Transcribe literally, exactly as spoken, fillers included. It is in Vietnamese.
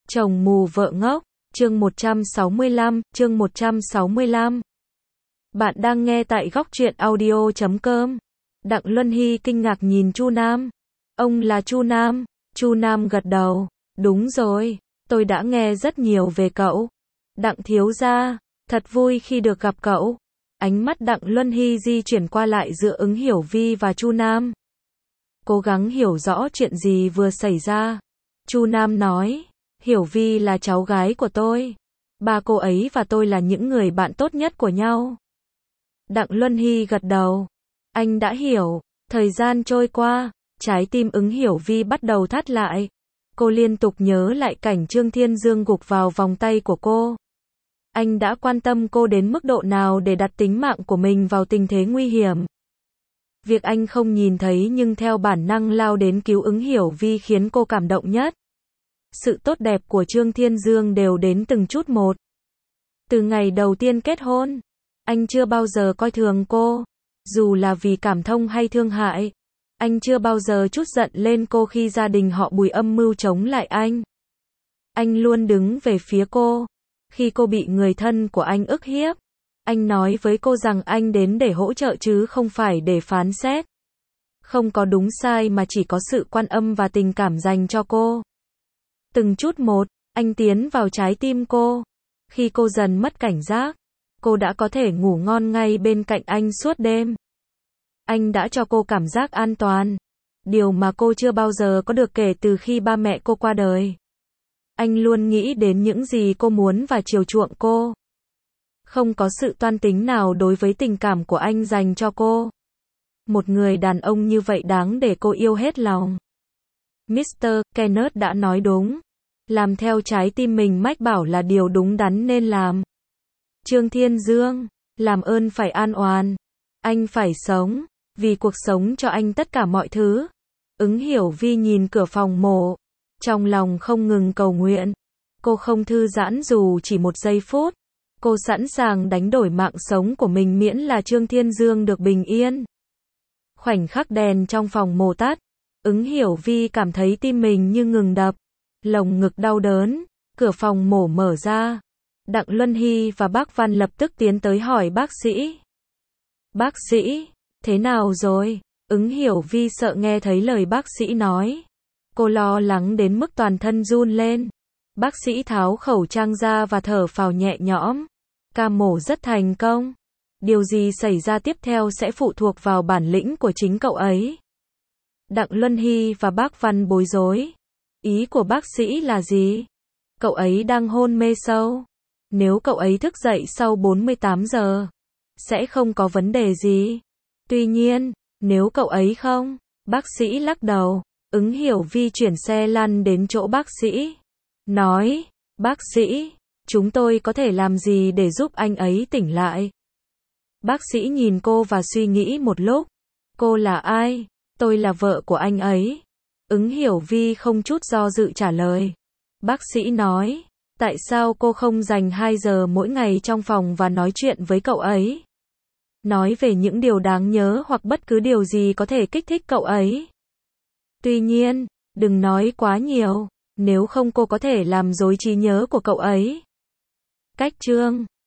Chồng mù vợ ngốc, chương một trăm sáu mươi lăm, chương một trăm sáu mươi lăm. Bạn đang nghe tại góc truyện audio chấm com. Đặng Luân Hy kinh ngạc nhìn Chu Nam. Ông là Chu Nam? Chu Nam gật đầu. Đúng rồi, tôi đã nghe rất nhiều về cậu. Đặng thiếu gia, thật vui khi được gặp cậu. Ánh mắt Đặng Luân Hy di chuyển qua lại giữa Ứng Hiểu Vi và Chu Nam. Cố gắng hiểu rõ chuyện gì vừa xảy ra. Chu Nam nói, Hiểu Vi là cháu gái của tôi. Ba cô ấy và tôi là những người bạn tốt nhất của nhau. Đặng Luân Hy gật đầu. Anh đã hiểu. Thời gian trôi qua, trái tim Ứng Hiểu Vi bắt đầu thắt lại. Cô liên tục nhớ lại cảnh Trương Thiên Dương gục vào vòng tay của cô. Anh đã quan tâm cô đến mức độ nào để đặt tính mạng của mình vào tình thế nguy hiểm. Việc anh không nhìn thấy nhưng theo bản năng lao đến cứu Ứng Hiểu Vi khiến cô cảm động nhất. Sự tốt đẹp của Trương Thiên Dương đều đến từng chút một. Từ ngày đầu tiên kết hôn, anh chưa bao giờ coi thường cô. Dù là vì cảm thông hay thương hại, anh chưa bao giờ trút giận lên cô khi gia đình họ Bùi âm mưu chống lại anh. Anh luôn đứng về phía cô. Khi cô bị người thân của anh ức hiếp, anh nói với cô rằng anh đến để hỗ trợ chứ không phải để phán xét. Không có đúng sai mà chỉ có sự quan âm và tình cảm dành cho cô. Từng chút một, anh tiến vào trái tim cô. Khi cô dần mất cảnh giác, cô đã có thể ngủ ngon ngay bên cạnh anh suốt đêm. Anh đã cho cô cảm giác an toàn. Điều mà cô chưa bao giờ có được kể từ khi ba mẹ cô qua đời. Anh luôn nghĩ đến những gì cô muốn và chiều chuộng cô. Không có sự toan tính nào đối với tình cảm của anh dành cho cô. Một người đàn ông như vậy đáng để cô yêu hết lòng. mít tơ Kenneth đã nói đúng. Làm theo trái tim mình mách bảo là điều đúng đắn nên làm. Trương Thiên Dương, làm ơn phải an oàn. Anh phải sống, vì cuộc sống cho anh tất cả mọi thứ. Ứng Hiểu Vi nhìn cửa phòng mổ. Trong lòng không ngừng cầu nguyện. Cô không thư giãn dù chỉ một giây phút. Cô sẵn sàng đánh đổi mạng sống của mình miễn là Trương Thiên Dương được bình yên. Khoảnh khắc đèn trong phòng mổ tắt, Ứng Hiểu Vi cảm thấy tim mình như ngừng đập. Lồng ngực đau đớn, cửa phòng mổ mở ra. Đặng Luân Hy và bác Văn lập tức tiến tới hỏi bác sĩ. Bác sĩ, thế nào rồi? Ứng Hiểu Vi sợ nghe thấy lời bác sĩ nói. Cô lo lắng đến mức toàn thân run lên. Bác sĩ tháo khẩu trang ra và thở phào nhẹ nhõm. Ca mổ rất thành công. Điều gì xảy ra tiếp theo sẽ phụ thuộc vào bản lĩnh của chính cậu ấy. Đặng Luân Hy và bác Văn bối rối. Ý của bác sĩ là gì? Cậu ấy đang hôn mê sâu. Nếu cậu ấy thức dậy sau bốn mươi tám giờ, sẽ không có vấn đề gì. Tuy nhiên, nếu cậu ấy không, bác sĩ lắc đầu. Ứng Hiểu Vi chuyển xe lăn đến chỗ bác sĩ. Nói, bác sĩ, chúng tôi có thể làm gì để giúp anh ấy tỉnh lại? Bác sĩ nhìn cô và suy nghĩ một lúc. Cô là ai? Tôi là vợ của anh ấy. Ứng Hiểu Vi không chút do dự trả lời. Bác sĩ nói, tại sao cô không dành hai giờ mỗi ngày trong phòng và nói chuyện với cậu ấy? Nói về những điều đáng nhớ hoặc bất cứ điều gì có thể kích thích cậu ấy. Tuy nhiên, đừng nói quá nhiều, nếu không cô có thể làm rối trí nhớ của cậu ấy. Cách chương